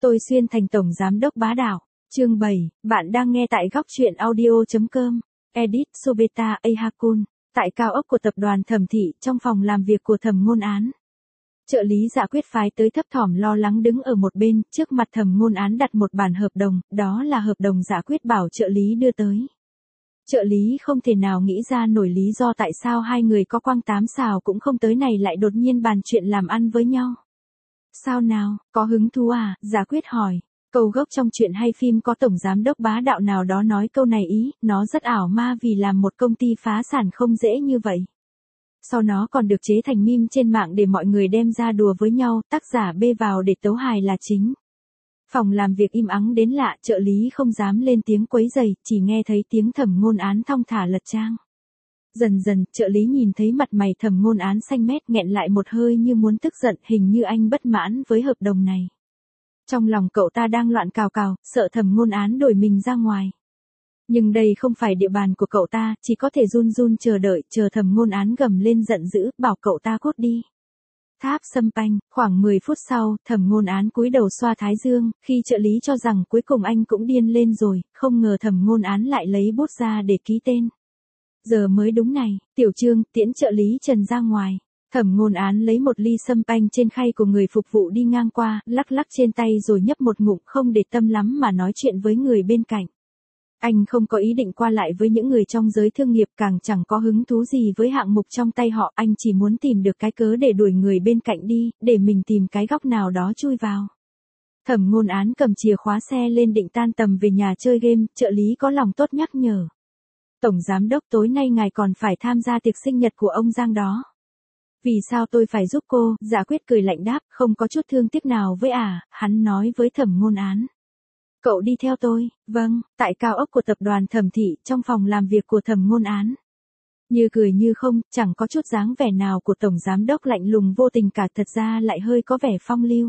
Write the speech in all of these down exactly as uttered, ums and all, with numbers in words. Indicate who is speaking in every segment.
Speaker 1: Tôi xuyên thành tổng giám đốc bá đạo. Chương bảy, bạn đang nghe tại góc truyện audio.com. Edit Sobeta Ahakun. Tại cao ốc của tập đoàn Thẩm Thị, trong phòng làm việc của Thẩm Ngôn Án. Trợ lý Dạ Quyết phái tới thấp thỏm lo lắng đứng ở một bên, trước mặt Thẩm Ngôn Án đặt một bản hợp đồng, đó là hợp đồng Dạ Quyết bảo trợ lý đưa tới. Trợ lý không thể nào nghĩ ra nổi lý do tại sao hai người có quăng tám xào cũng không tới này lại đột nhiên bàn chuyện làm ăn với nhau. Sao nào, có hứng thú à? Dạ Quyết hỏi. Câu gốc trong chuyện hay phim có tổng giám đốc bá đạo nào đó nói câu này ý, nó rất ảo ma vì làm một công ty phá sản không dễ như vậy. Sau nó còn được chế thành meme trên mạng để mọi người đem ra đùa với nhau, tác giả bê vào để tấu hài là chính. Phòng làm việc im ắng đến lạ, trợ lý không dám lên tiếng quấy rầy, chỉ nghe thấy tiếng Thẩm Ngôn Án thong thả lật trang. Dần dần, trợ lý nhìn thấy mặt mày Thẩm Ngôn Án xanh mét nghẹn lại một hơi như muốn tức giận, hình như anh bất mãn với hợp đồng này. Trong lòng cậu ta đang loạn cào cào, sợ Thẩm Ngôn Án đuổi mình ra ngoài. Nhưng đây không phải địa bàn của cậu ta, chỉ có thể run run chờ đợi, chờ Thẩm Ngôn Án gầm lên giận dữ, bảo cậu ta cút đi. Tháp Sâm Panh, khoảng mười phút sau, Thẩm Ngôn Án cúi đầu xoa thái dương, khi trợ lý cho rằng cuối cùng anh cũng điên lên rồi, không ngờ Thẩm Ngôn Án lại lấy bút ra để ký tên. Giờ mới đúng này, Tiểu Trương, tiễn trợ lý Trần ra ngoài. Thẩm Ngôn Án lấy một ly sâm panh trên khay của người phục vụ đi ngang qua, lắc lắc trên tay rồi nhấp một ngụm không để tâm lắm mà nói chuyện với người bên cạnh. Anh không có ý định qua lại với những người trong giới thương nghiệp, càng chẳng có hứng thú gì với hạng mục trong tay họ, anh chỉ muốn tìm được cái cớ để đuổi người bên cạnh đi, để mình tìm cái góc nào đó chui vào. Thẩm Ngôn Án cầm chìa khóa xe lên định tan tầm về nhà chơi game, trợ lý có lòng tốt nhắc nhở. Tổng giám đốc, tối nay ngài còn phải tham gia tiệc sinh nhật của ông Giang đó. Vì sao tôi phải giúp cô? Dạ Quyết cười lạnh đáp, không có chút thương tiếc nào với à, hắn nói với Thẩm Ngôn Án. Cậu đi theo tôi. Vâng, tại cao ốc của tập đoàn Thẩm Thị, trong phòng làm việc của Thẩm Ngôn Án. Như cười như không, chẳng có chút dáng vẻ nào của tổng giám đốc lạnh lùng vô tình cả, thật ra lại hơi có vẻ phong lưu.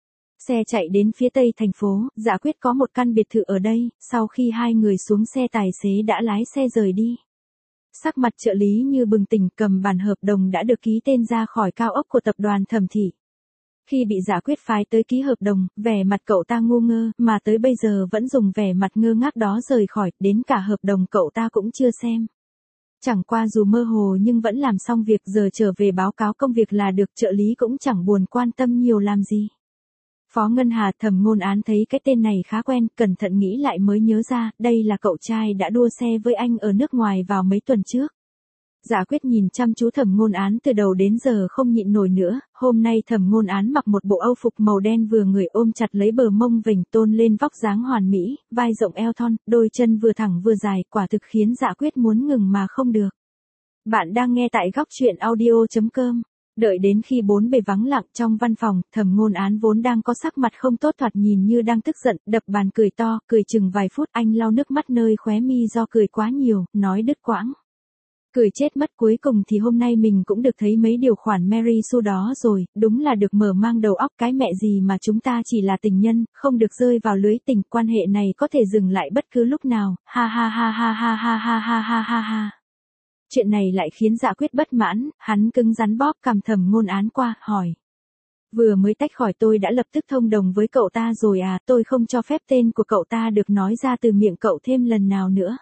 Speaker 1: Xe chạy đến phía tây thành phố, Dạ Quyết có một căn biệt thự ở đây, sau khi hai người xuống xe tài xế đã lái xe rời đi. Sắc mặt trợ lý như bừng tỉnh, cầm bản hợp đồng đã được ký tên ra khỏi cao ốc của tập đoàn Thẩm Thị. Khi bị Dạ Quyết phái tới ký hợp đồng, vẻ mặt cậu ta ngu ngơ, mà tới bây giờ vẫn dùng vẻ mặt ngơ ngác đó rời khỏi, đến cả hợp đồng cậu ta cũng chưa xem. Chẳng qua dù mơ hồ nhưng vẫn làm xong việc, giờ trở về báo cáo công việc là được, trợ lý cũng chẳng buồn quan tâm nhiều làm gì. Phó Ngân Hà. Thẩm Ngôn Án thấy cái tên này khá quen, cẩn thận nghĩ lại mới nhớ ra, đây là cậu trai đã đua xe với anh ở nước ngoài vào mấy tuần trước. Dạ Quyết nhìn chăm chú Thẩm Ngôn Án từ đầu đến giờ không nhịn nổi nữa, hôm nay Thẩm Ngôn Án mặc một bộ âu phục màu đen vừa người ôm chặt lấy bờ mông vểnh tôn lên vóc dáng hoàn mỹ, vai rộng eo thon, đôi chân vừa thẳng vừa dài, quả thực khiến Dạ Quyết muốn ngừng mà không được. Bạn đang nghe tại góc truyện audio.com. Đợi đến khi bốn bề vắng lặng trong văn phòng, Thẩm Ngôn Án vốn đang có sắc mặt không tốt thoạt nhìn như đang tức giận, đập bàn cười to, cười chừng vài phút, anh lau nước mắt nơi khóe mi do cười quá nhiều, nói đứt quãng. Cười chết mất, cuối cùng thì hôm nay mình cũng được thấy mấy điều khoản Mary Sue đó rồi, đúng là được mở mang đầu óc, cái mẹ gì mà chúng ta chỉ là tình nhân, không được rơi vào lưới tình, quan hệ này có thể dừng lại bất cứ lúc nào, ha ha ha ha ha ha ha ha ha ha ha. Chuyện này lại khiến Dạ Quyết bất mãn, hắn cứng rắn bóp cằm Thẩm Ngôn Án qua, hỏi. Vừa mới tách khỏi tôi đã lập tức thông đồng với cậu ta rồi à, tôi không cho phép tên của cậu ta được nói ra từ miệng cậu thêm lần nào nữa.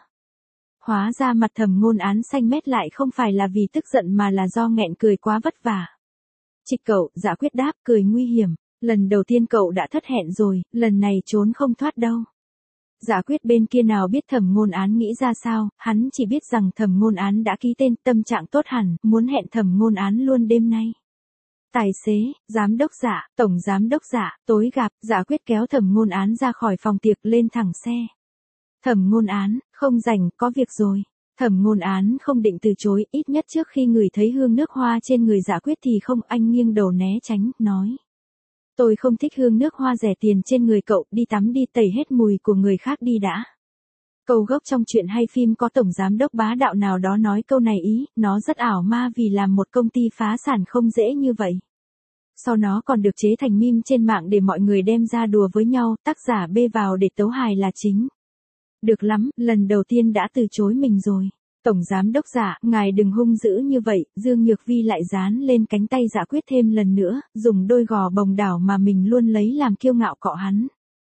Speaker 1: Hóa ra mặt Thẩm Ngôn Án xanh mét lại không phải là vì tức giận mà là do nghẹn cười quá vất vả. Trịch cậu, Dạ Quyết đáp, cười nguy hiểm, lần đầu tiên cậu đã thất hẹn rồi, lần này trốn không thoát đâu. Dạ Quyết bên kia nào biết Thẩm Ngôn Án nghĩ ra sao, hắn chỉ biết rằng Thẩm Ngôn Án đã ký tên, tâm trạng tốt hẳn, muốn hẹn Thẩm Ngôn Án luôn đêm nay. Tài xế, giám đốc Dạ, tổng giám đốc Dạ, tối gặp. Dạ Quyết kéo Thẩm Ngôn Án ra khỏi phòng tiệc, lên thẳng xe. Thẩm Ngôn Án, không rảnh, có việc rồi. Thẩm Ngôn Án không định từ chối, ít nhất trước khi ngửi thấy hương nước hoa trên người Dạ Quyết thì không, anh nghiêng đầu né tránh, nói. Tôi không thích hương nước hoa rẻ tiền trên người cậu, đi tắm đi, tẩy hết mùi của người khác đi đã. Câu gốc trong chuyện hay phim có tổng giám đốc bá đạo nào đó nói câu này ý, nó rất ảo ma vì làm một công ty phá sản không dễ như vậy. Sau nó còn được chế thành meme trên mạng để mọi người đem ra đùa với nhau, tác giả bê vào để tấu hài là chính. Được lắm, lần đầu tiên đã từ chối mình rồi. Tổng giám đốc Dạ, ngài đừng hung dữ như vậy, Dương Nhược Vi lại dán lên cánh tay Dạ Quyết thêm lần nữa, dùng đôi gò bồng đảo mà mình luôn lấy làm kiêu ngạo cọ hắn.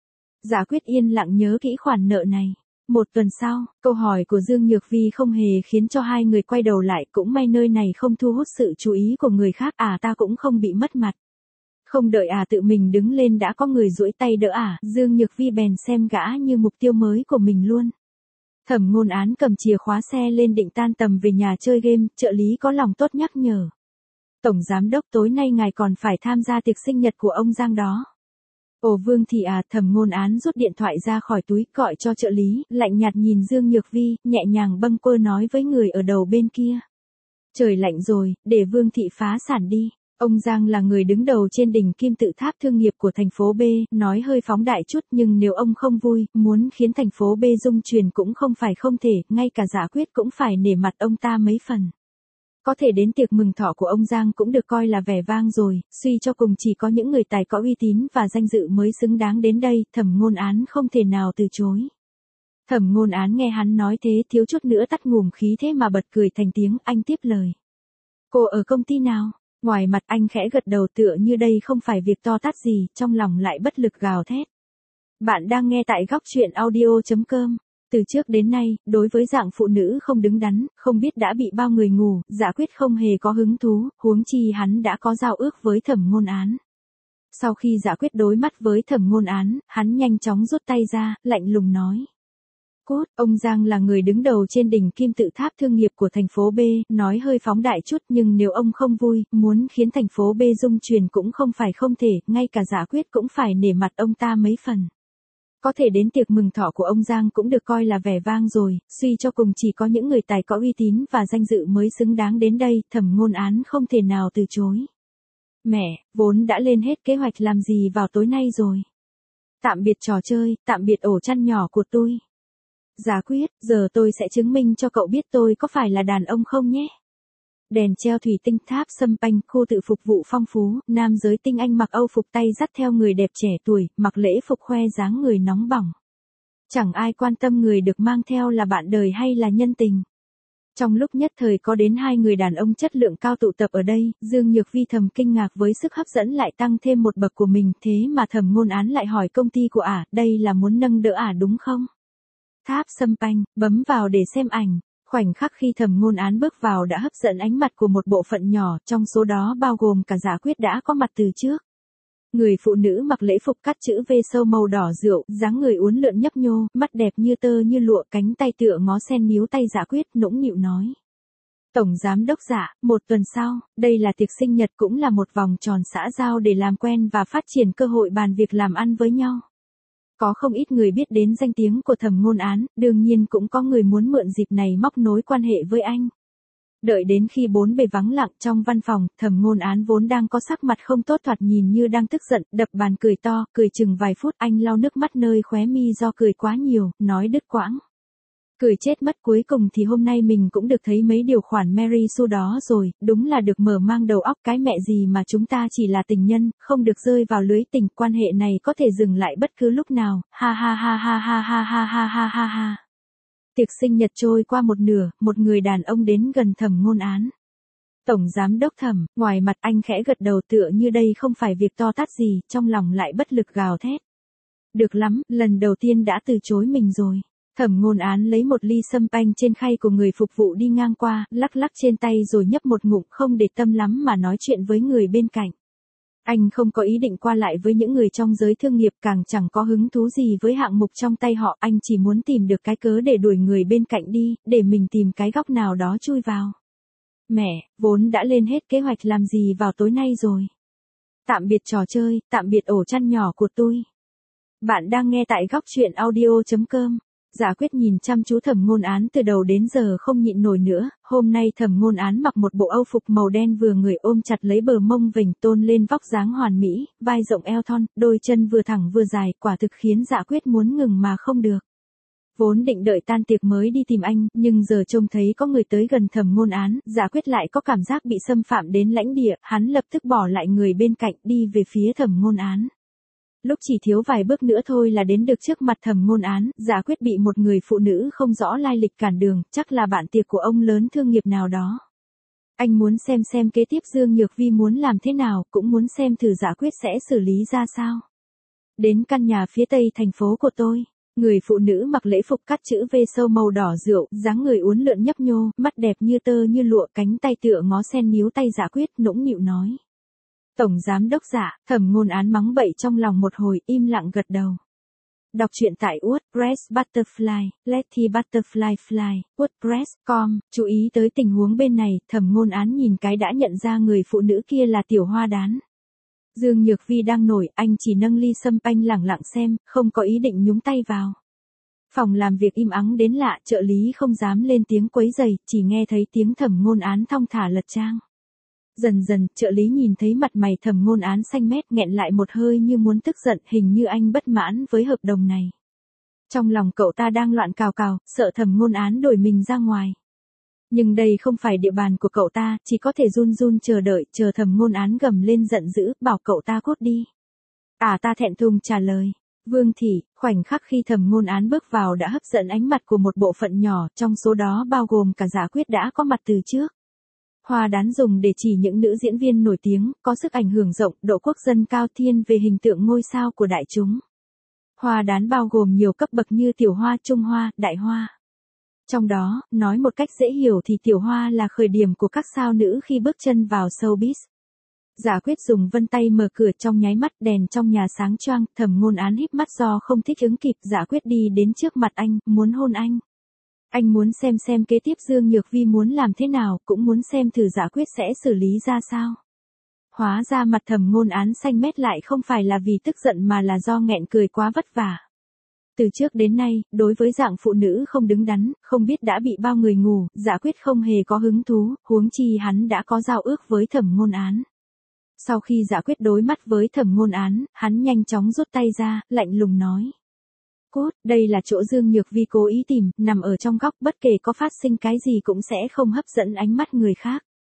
Speaker 1: Giả Quyết yên lặng nhớ kỹ khoản nợ này. Một tuần sau, câu hỏi của Dương Nhược Vi không hề khiến cho hai người quay đầu lại, cũng may nơi này không thu hút sự chú ý của người khác, à ta cũng không bị mất mặt. Không đợi à tự mình đứng lên đã có người duỗi tay đỡ à, Dương Nhược Vi bèn xem gã như mục tiêu mới của mình luôn. Thẩm Ngôn Án cầm chìa khóa xe lên định tan tầm về nhà chơi game, trợ lý có lòng tốt nhắc nhở. Tổng giám đốc tối nay ngài còn phải tham gia tiệc sinh nhật của ông Giang đó. Ồ Vương Thị à, Thẩm Ngôn Án rút điện thoại ra khỏi túi, gọi cho trợ lý, lạnh nhạt nhìn Dương Nhược Vi, nhẹ nhàng bâng quơ nói với người ở đầu bên kia. Trời lạnh rồi, để Vương Thị phá sản đi. Ông Giang là người đứng đầu trên đỉnh kim tự tháp thương nghiệp của thành phố B, nói hơi phóng đại chút nhưng nếu ông không vui, muốn khiến thành phố B rung chuyển cũng không phải không thể, ngay cả Giả Quyết cũng phải nể mặt ông ta mấy phần. Có thể đến tiệc mừng thọ của ông Giang cũng được coi là vẻ vang rồi, suy cho cùng chỉ có những người tài có uy tín và danh dự mới xứng đáng đến đây, Thẩm Ngôn Án không thể nào từ chối. Thẩm Ngôn Án nghe hắn nói thế thiếu chút nữa tắt ngụm khí thế mà bật cười thành tiếng, anh tiếp lời. Cô ở công ty nào? Ngoài mặt anh khẽ gật đầu tựa như đây không phải việc to tát gì, trong lòng lại bất lực gào thét. Bạn đang nghe tại góc truyện audio chấm com. Từ trước đến nay, đối với dạng phụ nữ không đứng đắn, không biết đã bị bao người ngủ, Giả Quyết không hề có hứng thú, huống chi hắn đã có giao ước với Thẩm Ngôn Án. Sau khi Giả Quyết đối mắt với Thẩm Ngôn Án, hắn nhanh chóng rút tay ra, lạnh lùng nói. Cốt, ông Giang là người đứng đầu trên đỉnh kim tự tháp thương nghiệp của thành phố B, nói hơi phóng đại chút nhưng nếu ông không vui, muốn khiến thành phố B rung chuyển cũng không phải không thể, ngay cả Giả Quyết cũng phải nể mặt ông ta mấy phần. Có thể đến tiệc mừng thọ của ông Giang cũng được coi là vẻ vang rồi, suy cho cùng chỉ có những người tài có uy tín và danh dự mới xứng đáng đến đây, Thẩm Ngôn Án không thể nào từ chối. Mẹ, vốn đã lên hết kế hoạch làm gì vào tối nay rồi. Tạm biệt trò chơi, tạm biệt ổ chăn nhỏ của tôi. Giả Quyết, giờ tôi sẽ chứng minh cho cậu biết tôi có phải là đàn ông không nhé. Đèn treo thủy tinh tháp sâm panh, khu tự phục vụ phong phú, nam giới tinh anh mặc Âu phục tay dắt theo người đẹp trẻ tuổi, mặc lễ phục khoe dáng người nóng bỏng. Chẳng ai quan tâm người được mang theo là bạn đời hay là nhân tình. Trong lúc nhất thời có đến hai người đàn ông chất lượng cao tụ tập ở đây, Dương Nhược Vi thầm kinh ngạc với sức hấp dẫn lại tăng thêm một bậc của mình, thế mà Thẩm Ngôn Án lại hỏi công ty của ả, đây là muốn nâng đỡ ả đúng không? Tháp sâm panh, bấm vào để xem ảnh. Khoảnh khắc khi Thẩm Ngôn Án bước vào đã hấp dẫn ánh mặt của một bộ phận nhỏ, trong số đó bao gồm cả Giả Quyết đã có mặt từ trước. Người phụ nữ mặc lễ phục cắt chữ V sâu màu đỏ rượu, dáng người uốn lượn nhấp nhô, mắt đẹp như tơ như lụa, cánh tay tựa ngó sen níu tay Giả Quyết, nũng nịu nói. Tổng giám đốc Giả, một tuần sau, đây là tiệc sinh nhật cũng là một vòng tròn xã giao để làm quen và phát triển cơ hội bàn việc làm ăn với nhau. Có không ít người biết đến danh tiếng của Thẩm Ngôn Án, đương nhiên cũng có người muốn mượn dịp này móc nối quan hệ với anh. Đợi đến khi bốn bề vắng lặng trong văn phòng, Thẩm Ngôn Án vốn đang có sắc mặt không tốt thoạt nhìn như đang tức giận, đập bàn cười to, cười chừng vài phút, anh lau nước mắt nơi khóe mi do cười quá nhiều, nói đứt quãng. Cười chết mất, cuối cùng thì hôm nay mình cũng được thấy mấy điều khoản Mary Sue đó rồi, đúng là được mở mang đầu óc, cái mẹ gì mà chúng ta chỉ là tình nhân, không được rơi vào lưới tình, quan hệ này có thể dừng lại bất cứ lúc nào, ha ha ha ha ha ha ha ha ha ha ha. Tiệc sinh nhật trôi qua một nửa, một người đàn ông đến gần Thẩm Ngôn Án. Tổng giám đốc Thẩm, ngoài mặt anh khẽ gật đầu tựa như đây không phải việc to tát gì, trong lòng lại bất lực gào thét. Được lắm, lần đầu tiên đã từ chối mình rồi. Thẩm Ngôn Án lấy một ly sâm panh trên khay của người phục vụ đi ngang qua, lắc lắc trên tay rồi nhấp một ngụm, không để tâm lắm mà nói chuyện với người bên cạnh. Anh không có ý định qua lại với những người trong giới thương nghiệp, càng chẳng có hứng thú gì với hạng mục trong tay họ, anh chỉ muốn tìm được cái cớ để đuổi người bên cạnh đi, để mình tìm cái góc nào đó chui vào. Mẹ, vốn đã lên hết kế hoạch làm gì vào tối nay rồi. Tạm biệt trò chơi, tạm biệt ổ chăn nhỏ của tôi. Bạn đang nghe tại góc truyện audio chấm com. Giả Quyết nhìn chăm chú Thẩm Ngôn Án từ đầu đến giờ không nhịn nổi nữa, hôm nay Thẩm Ngôn Án mặc một bộ Âu phục màu đen vừa người ôm chặt lấy bờ mông vểnh tôn lên vóc dáng hoàn mỹ, vai rộng eo thon, đôi chân vừa thẳng vừa dài, quả thực khiến Giả Quyết muốn ngừng mà không được. Vốn định đợi tan tiệc mới đi tìm anh, nhưng giờ trông thấy có người tới gần Thẩm Ngôn Án, Giả Quyết lại có cảm giác bị xâm phạm đến lãnh địa, hắn lập tức bỏ lại người bên cạnh đi về phía Thẩm Ngôn Án. Lúc chỉ thiếu vài bước nữa thôi là đến được trước mặt Thẩm Ngôn Án, Giả Quyết bị một người phụ nữ không rõ lai lịch cản đường, chắc là bạn tiệc của ông lớn thương nghiệp nào đó. Anh muốn xem xem kế tiếp Dương Nhược Vi muốn làm thế nào, cũng muốn xem thử Giả Quyết sẽ xử lý ra sao. Đến căn nhà phía tây thành phố của tôi, người phụ nữ mặc lễ phục cắt chữ V sâu màu đỏ rượu, dáng người uốn lượn nhấp nhô, mắt đẹp như tơ như lụa, cánh tay tựa ngó sen níu tay Dạ Quyết nũng nịu nói. Tổng giám đốc Dạ, Thẩm Ngôn Án mắng bậy trong lòng một hồi, im lặng gật đầu. Đọc truyện tại WordPress Butterfly, Letty Butterfly Fly, WordPress chấm com, chú ý tới tình huống bên này, Thẩm Ngôn Án nhìn cái đã nhận ra người phụ nữ kia là Tiểu Hoa Đán. Dương Nhược Vi đang nổi, anh chỉ nâng ly sâm panh lẳng lặng xem, không có ý định nhúng tay vào. Phòng làm việc im ắng đến lạ, trợ lý không dám lên tiếng quấy rầy, chỉ nghe thấy tiếng Thẩm Ngôn Án thong thả lật trang. Dần dần, trợ lý nhìn thấy mặt mày Thẩm Ngôn Án xanh mét, nghẹn lại một hơi như muốn tức giận, hình như anh bất mãn với hợp đồng này. Trong lòng cậu ta đang loạn cào cào, sợ Thẩm Ngôn Án đuổi mình ra ngoài. Nhưng đây không phải địa bàn của cậu ta, chỉ có thể run run chờ đợi, chờ Thẩm Ngôn Án gầm lên giận dữ, bảo cậu ta cút đi. À ta thẹn thùng trả lời. Vương Thị, khoảnh khắc khi Thẩm Ngôn Án bước vào đã hấp dẫn ánh mặt của một bộ phận nhỏ, trong số đó bao gồm cả Dạ Quyết đã có mặt từ trước. Hoa Đán dùng để chỉ những nữ diễn viên nổi tiếng, có sức ảnh hưởng rộng, độ quốc dân cao thiên về hình tượng ngôi sao của đại chúng. Hoa Đán bao gồm nhiều cấp bậc như Tiểu Hoa, Trung Hoa, Đại Hoa. Trong đó, nói một cách dễ hiểu thì Tiểu Hoa là khởi điểm của các sao nữ khi bước chân vào showbiz. Dạ Quyết dùng vân tay mở cửa, trong nháy mắt đèn trong nhà sáng choang, Thẩm Ngôn Án híp mắt do không thích ứng kịp, Dạ Quyết đi đến trước mặt anh, muốn hôn anh. Anh muốn xem xem kế tiếp Dương Nhược Vi muốn làm thế nào, cũng muốn xem thử Dạ Quyết sẽ xử lý ra sao. Hóa ra mặt Thẩm Ngôn Án xanh mét lại không phải là vì tức giận mà là do nghẹn cười quá vất vả. Từ trước đến nay, đối với dạng phụ nữ không đứng đắn, không biết đã bị bao người ngủ, Dạ Quyết không hề có hứng thú, huống chi hắn đã có giao ước với Thẩm Ngôn Án. Sau khi Dạ Quyết đối mắt với Thẩm Ngôn Án, hắn nhanh chóng rút tay ra, lạnh lùng nói. Cút, đây là chỗ Dương Nhược Vi cố ý tìm, nằm ở trong góc, bất kể có phát sinh cái gì cũng sẽ không hấp dẫn ánh mắt người khác.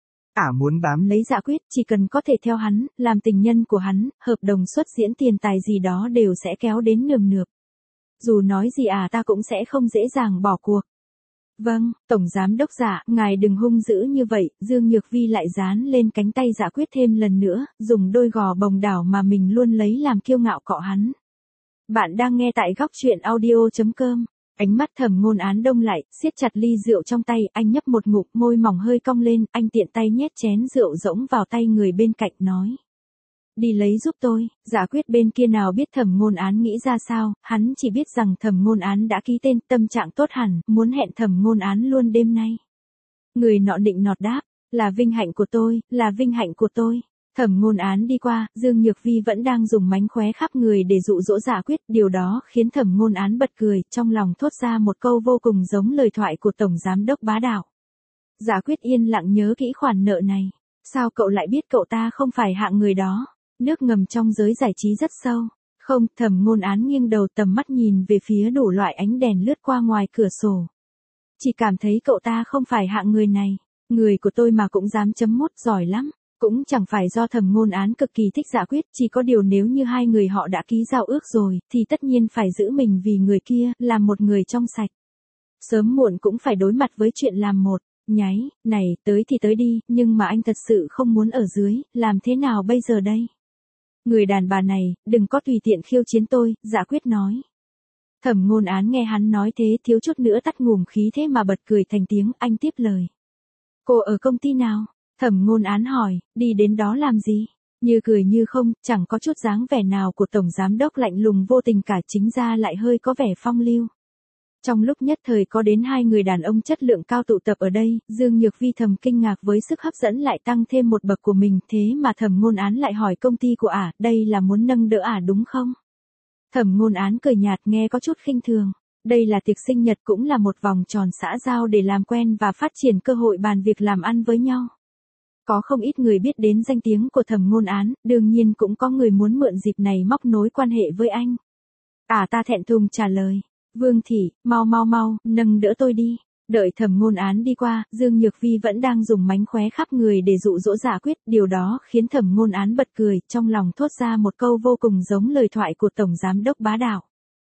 Speaker 1: Ả muốn bám lấy Dạ Quyết, chỉ cần có thể theo hắn, làm tình nhân của hắn, hợp đồng xuất diễn tiền tài gì đó đều sẽ kéo đến nườm nượp. Dù nói gì à ta cũng sẽ không dễ dàng bỏ cuộc. Vâng, Tổng Giám Đốc Dạ, ngài đừng hung dữ như vậy, Dương Nhược Vi lại dán lên cánh tay Dạ Quyết thêm lần nữa, dùng đôi gò bồng đảo mà mình luôn lấy làm kiêu ngạo cọ hắn. Bạn đang nghe tại góc truyện audio chấm com. Ánh mắt Thẩm Ngôn Án đông lại, siết chặt ly rượu trong tay, anh nhấp một ngụm, môi mỏng hơi cong lên, anh tiện tay nhét chén rượu rỗng vào tay người bên cạnh nói. Đi lấy giúp tôi. Dạ Quyết bên kia nào biết Thẩm Ngôn Án nghĩ ra sao, hắn chỉ biết rằng Thẩm Ngôn Án đã ký tên, tâm trạng tốt hẳn, muốn hẹn Thẩm Ngôn Án luôn đêm nay. Người nọ định nọt đáp, là vinh hạnh của tôi, là vinh hạnh của tôi. Thẩm Ngôn Án đi qua, Dương Nhược Vi vẫn đang dùng mánh khóe khắp người để dụ dỗ Dạ Quyết, điều đó khiến Thẩm Ngôn Án bật cười, trong lòng thốt ra một câu vô cùng giống lời thoại của Tổng Giám Đốc bá đạo. Dạ Quyết yên lặng nhớ kỹ khoản nợ này. Sao cậu lại biết cậu ta không phải hạng người đó? Nước ngầm trong giới giải trí rất sâu. Không, Thẩm Ngôn Án nghiêng đầu, tầm mắt nhìn về phía đủ loại ánh đèn lướt qua ngoài cửa sổ. Chỉ cảm thấy cậu ta không phải hạng người này. Người của tôi mà cũng dám chấm mốt, giỏi lắm. Cũng chẳng phải do Thẩm Ngôn Án cực kỳ thích Dạ Quyết, chỉ có điều nếu như hai người họ đã ký giao ước rồi, thì tất nhiên phải giữ mình vì người kia, làm một người trong sạch. Sớm muộn cũng phải đối mặt với chuyện làm một. Nháy, này, tới thì tới đi, nhưng mà anh thật sự không muốn ở dưới, làm thế nào bây giờ đây? Người đàn bà này, đừng có tùy tiện khiêu chiến tôi, Dạ Quyết nói. Thẩm Ngôn Án nghe hắn nói thế thiếu chút nữa tắt ngùm khí thế mà bật cười thành tiếng, anh tiếp lời. Cô ở công ty nào? Thẩm Ngôn Án hỏi, đi đến đó làm gì? Như cười như không, chẳng có chút dáng vẻ nào của Tổng Giám Đốc lạnh lùng vô tình cả, chính ra lại hơi có vẻ phong lưu. Trong lúc nhất thời có đến hai người đàn ông chất lượng cao tụ tập ở đây, Dương Nhược Vi thầm kinh ngạc với sức hấp dẫn lại tăng thêm một bậc của mình, thế mà Thẩm Ngôn Án lại hỏi công ty của ả, đây là muốn nâng đỡ ả đúng không? Thẩm Ngôn Án cười nhạt nghe có chút khinh thường. Đây là tiệc sinh nhật, cũng là một vòng tròn xã giao để làm quen và phát triển cơ hội bàn việc làm ăn với nhau. Có không ít người biết đến danh tiếng của Thẩm Ngôn Án, đương nhiên cũng có người muốn mượn dịp này móc nối quan hệ với anh. À ta thẹn thùng trả lời. Vương Thị, mau mau mau, nâng đỡ tôi đi. Đợi Thẩm Ngôn Án đi qua, Dương Nhược Vi vẫn đang dùng mánh khóe khắp người để dụ dỗ Dạ Quyết, điều đó khiến Thẩm Ngôn Án bật cười, trong lòng thốt ra một câu vô cùng giống lời thoại của Tổng Giám Đốc bá đạo.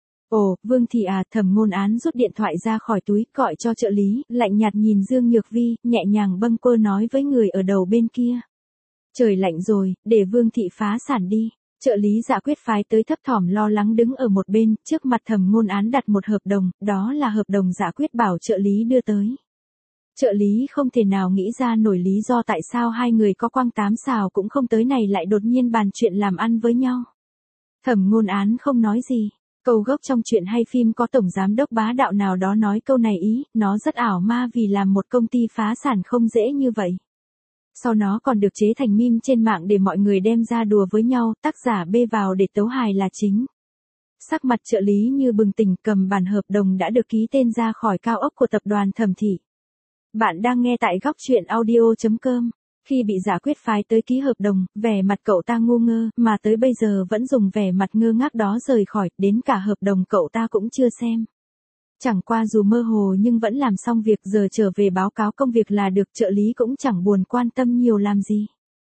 Speaker 1: Ồ, Vương Thị à, Thẩm Ngôn Án rút điện thoại ra khỏi túi, gọi cho trợ lý, lạnh nhạt nhìn Dương Nhược Vi, nhẹ nhàng bâng quơ nói với người ở đầu bên kia. Trời lạnh rồi, để Vương Thị phá sản đi. Trợ lý Dạ Quyết phái tới thấp thỏm lo lắng đứng ở một bên, trước mặt Thẩm Ngôn Án đặt một hợp đồng, đó là hợp đồng Dạ Quyết bảo trợ lý đưa tới. Trợ lý không thể nào nghĩ ra nổi lý do tại sao hai người có quăng tám xào cũng không tới này lại đột nhiên bàn chuyện làm ăn với nhau. Thẩm Ngôn Án không nói gì. Câu gốc trong chuyện hay phim có tổng giám đốc bá đạo nào đó nói câu này ý, nó rất ảo ma vì làm một công ty phá sản không dễ như vậy. Sau nó còn được chế thành meme trên mạng để mọi người đem ra đùa với nhau, tác giả bê vào để tấu hài là chính. Sắc mặt trợ lý như bừng tỉnh, cầm bản hợp đồng đã được ký tên ra khỏi cao ốc của tập đoàn Thẩm Thị. Bạn đang nghe tại góc truyện audio chấm com. Khi bị Dạ Quyết phái tới ký hợp đồng, vẻ mặt cậu ta ngu ngơ, mà tới bây giờ vẫn dùng vẻ mặt ngơ ngác đó rời khỏi, đến cả hợp đồng cậu ta cũng chưa xem. Chẳng qua dù mơ hồ nhưng vẫn làm xong việc giờ trở về báo cáo công việc là được, trợ lý cũng chẳng buồn quan tâm nhiều làm gì.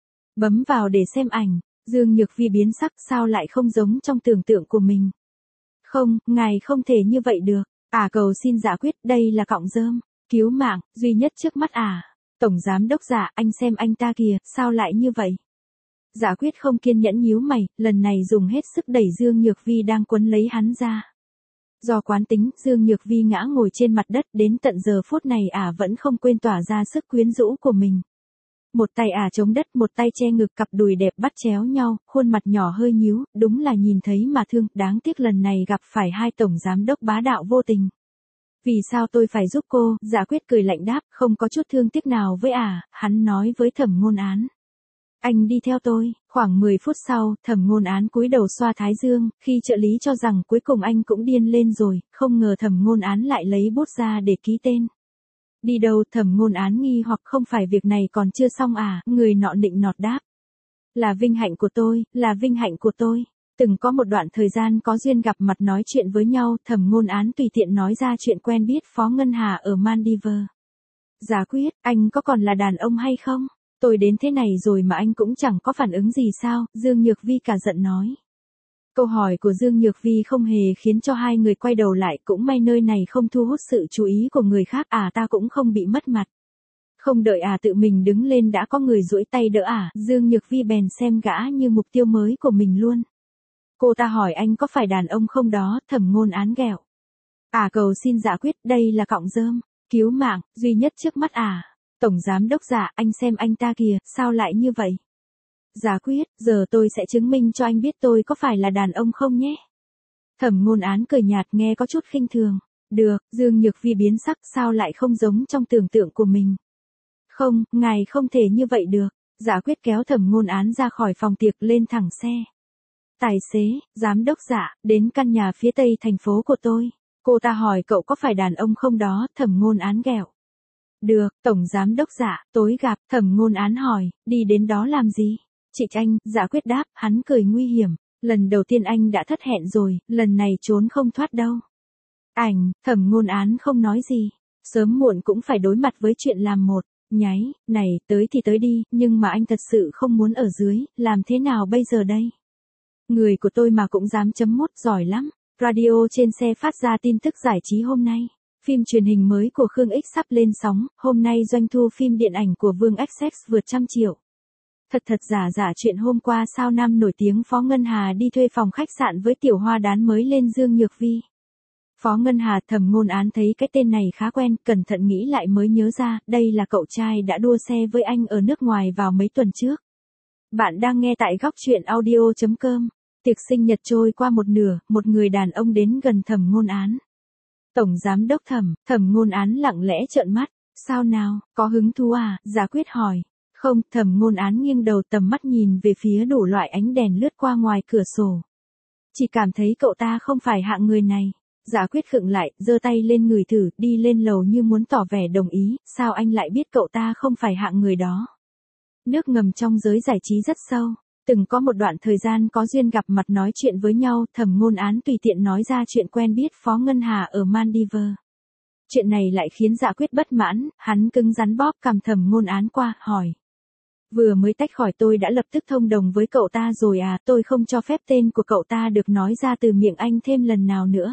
Speaker 1: Bấm vào để xem ảnh, Dương Nhược Vi biến sắc, sao lại không giống trong tưởng tượng của mình. Không, ngài không thể như vậy được, à cầu xin Dạ Quyết, đây là cọng rơm, cứu mạng, duy nhất trước mắt à. Tổng giám đốc Dạ, anh xem anh ta kìa, sao lại như vậy? Dạ Quyết không kiên nhẫn nhíu mày, lần này dùng hết sức đẩy Dương Nhược Vi đang quấn lấy hắn ra. Do quán tính, Dương Nhược Vi ngã ngồi trên mặt đất, đến tận giờ phút này ả à vẫn không quên tỏa ra sức quyến rũ của mình. Một tay ả à chống đất, một tay che ngực, cặp đùi đẹp bắt chéo nhau, khuôn mặt nhỏ hơi nhíu, đúng là nhìn thấy mà thương, đáng tiếc lần này gặp phải hai tổng giám đốc bá đạo vô tình. Vì sao tôi phải giúp cô? Dạ Quyết cười lạnh đáp, không có chút thương tiếc nào với ả, à, hắn nói với Thẩm Ngôn Án. Anh đi theo tôi. Khoảng mười phút sau, Thẩm Ngôn Án cúi đầu xoa thái dương, khi trợ lý cho rằng cuối cùng anh cũng điên lên rồi, không ngờ Thẩm Ngôn Án lại lấy bút ra để ký tên. Đi đâu? Thẩm Ngôn Án nghi hoặc, không phải việc này còn chưa xong à, người nọ nịnh nọt đáp. Là vinh hạnh của tôi, là vinh hạnh của tôi. Từng có một đoạn thời gian có duyên gặp mặt nói chuyện với nhau, Thẩm Ngôn Án tùy tiện nói ra chuyện quen biết Phó Ngân Hà ở Maldives. Dạ Quyết, anh có còn là đàn ông hay không? Tôi đến thế này rồi mà anh cũng chẳng có phản ứng gì sao? Dương Nhược Vi cả giận nói. Câu hỏi của Dương Nhược Vi không hề khiến cho hai người quay đầu lại, cũng may nơi này không thu hút sự chú ý của người khác, à ta cũng không bị mất mặt. Không đợi à tự mình đứng lên đã có người duỗi tay đỡ à, Dương Nhược Vi bèn xem gã như mục tiêu mới của mình luôn. Cô ta hỏi anh có phải đàn ông không đó, Thẩm Ngôn Án ghẹo. À cầu xin Dạ Quyết, đây là cọng rơm, cứu mạng, duy nhất trước mắt à. Tổng giám đốc Dạ, anh xem anh ta kìa, sao lại như vậy? Dạ Quyết, giờ tôi sẽ chứng minh cho anh biết tôi có phải là đàn ông không nhé. Thẩm Ngôn Án cười nhạt nghe có chút khinh thường. Được, Dương Nhược Vi biến sắc, sao lại không giống trong tưởng tượng của mình. Không, ngài không thể như vậy được. Dạ Quyết kéo Thẩm Ngôn Án ra khỏi phòng tiệc lên thẳng xe. Tài xế, giám đốc Dạ, đến căn nhà phía tây thành phố của tôi. Cô ta hỏi cậu có phải đàn ông không đó, Thẩm Ngôn Án ghẹo. Được, tổng giám đốc Dạ, tối gặp. Thẩm Ngôn Án hỏi, đi đến đó làm gì? Trịch anh, Dạ Quyết đáp, hắn cười nguy hiểm. Lần đầu tiên anh đã thất hẹn rồi, lần này trốn không thoát đâu. Ảnh, Thẩm Ngôn Án không nói gì. Sớm muộn cũng phải đối mặt với chuyện làm một. Nháy, này, tới thì tới đi, nhưng mà anh thật sự không muốn ở dưới, làm thế nào bây giờ đây? Người của tôi mà cũng dám chấm mốt, giỏi lắm. Radio trên xe phát ra tin tức giải trí hôm nay. Phim truyền hình mới của Khương X sắp lên sóng, hôm nay doanh thu phim điện ảnh của Vương ích ích vượt trăm triệu. Thật thật giả giả chuyện hôm qua sao nam nổi tiếng Phó Ngân Hà đi thuê phòng khách sạn với tiểu hoa đán mới lên Dương Nhược Vi. Phó Ngân Hà, Thẩm Ngôn Án thấy cái tên này khá quen, cẩn thận nghĩ lại mới nhớ ra, đây là cậu trai đã đua xe với anh ở nước ngoài vào mấy tuần trước. Bạn đang nghe tại góc truyện audio chấm com. Tiệc sinh nhật trôi qua một nửa, một người đàn ông đến gần Thẩm Ngôn Án. Tổng giám đốc Thẩm, Thẩm Ngôn Án lặng lẽ trợn mắt, sao nào, có hứng thú à, Dạ Quyết hỏi. Không, Thẩm Ngôn Án nghiêng đầu tầm mắt nhìn về phía đủ loại ánh đèn lướt qua ngoài cửa sổ. Chỉ cảm thấy cậu ta không phải hạng người này. Dạ Quyết khựng lại, giơ tay lên ngửi thử, đi lên lầu như muốn tỏ vẻ đồng ý, sao anh lại biết cậu ta không phải hạng người đó? Nước ngầm trong giới giải trí rất sâu. Từng có một đoạn thời gian có duyên gặp mặt nói chuyện với nhau, Thẩm Ngôn Án tùy tiện nói ra chuyện quen biết Phó Ngân Hà ở Maldives. Chuyện này lại khiến Dạ Quyết bất mãn, hắn cứng rắn bóp cằm Thẩm Ngôn Án qua, hỏi. Vừa mới tách khỏi tôi đã lập tức thông đồng với cậu ta rồi à, tôi không cho phép tên của cậu ta được nói ra từ miệng anh thêm lần nào nữa.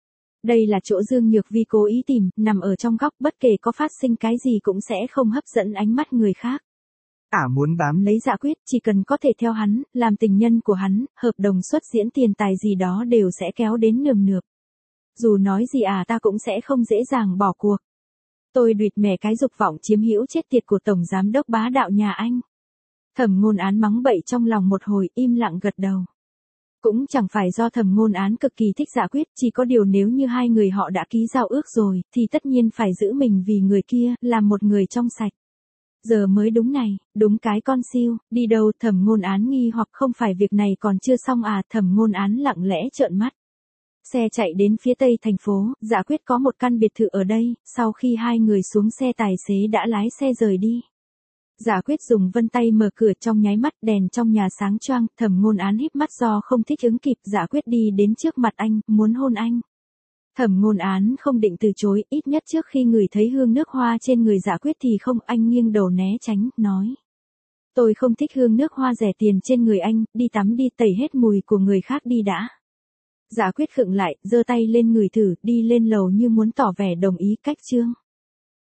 Speaker 1: Đây là chỗ Dương Nhược Vi cố ý tìm, nằm ở trong góc, bất kể có phát sinh cái gì cũng sẽ không hấp dẫn ánh mắt người khác. Ả muốn bám lấy Dạ Quyết, chỉ cần có thể theo hắn, làm tình nhân của hắn, hợp đồng xuất diễn tiền tài gì đó đều sẽ kéo đến nườm nượp. Dù nói gì à ta cũng sẽ không dễ dàng bỏ cuộc. Tôi đuyệt mẻ cái dục vọng chiếm hữu chết tiệt của tổng giám đốc bá đạo nhà anh. Thẩm Ngôn Án mắng bậy trong lòng một hồi, im lặng gật đầu. Cũng chẳng phải do Thẩm Ngôn Án cực kỳ thích Dạ Quyết, chỉ có điều nếu như hai người họ đã ký giao ước rồi, thì tất nhiên phải giữ mình vì người kia, làm một người trong sạch. Giờ mới đúng này, đúng cái con siêu, đi đâu? Thẩm Ngôn Án nghi hoặc không phải việc này còn chưa xong à? Thẩm Ngôn Án lặng lẽ trợn mắt. Xe chạy đến phía tây thành phố, Dạ Quyết có một căn biệt thự ở đây, sau khi hai người xuống xe tài xế đã lái xe rời đi. Dạ Quyết dùng vân tay mở cửa, trong nháy mắt đèn trong nhà sáng choang, Thẩm Ngôn Án híp mắt do không thích ứng kịp, Dạ Quyết đi đến trước mặt anh, muốn hôn anh. Thẩm Ngôn Án không định từ chối, ít nhất trước khi ngửi thấy hương nước hoa trên người Dạ Quyết thì không. Anh nghiêng đầu né tránh, nói. Tôi không thích hương nước hoa rẻ tiền trên người anh, đi tắm đi, tẩy hết mùi của người khác đi đã. Dạ Quyết khựng lại, giơ tay lên ngửi thử, đi lên lầu như muốn tỏ vẻ đồng ý. Cách chương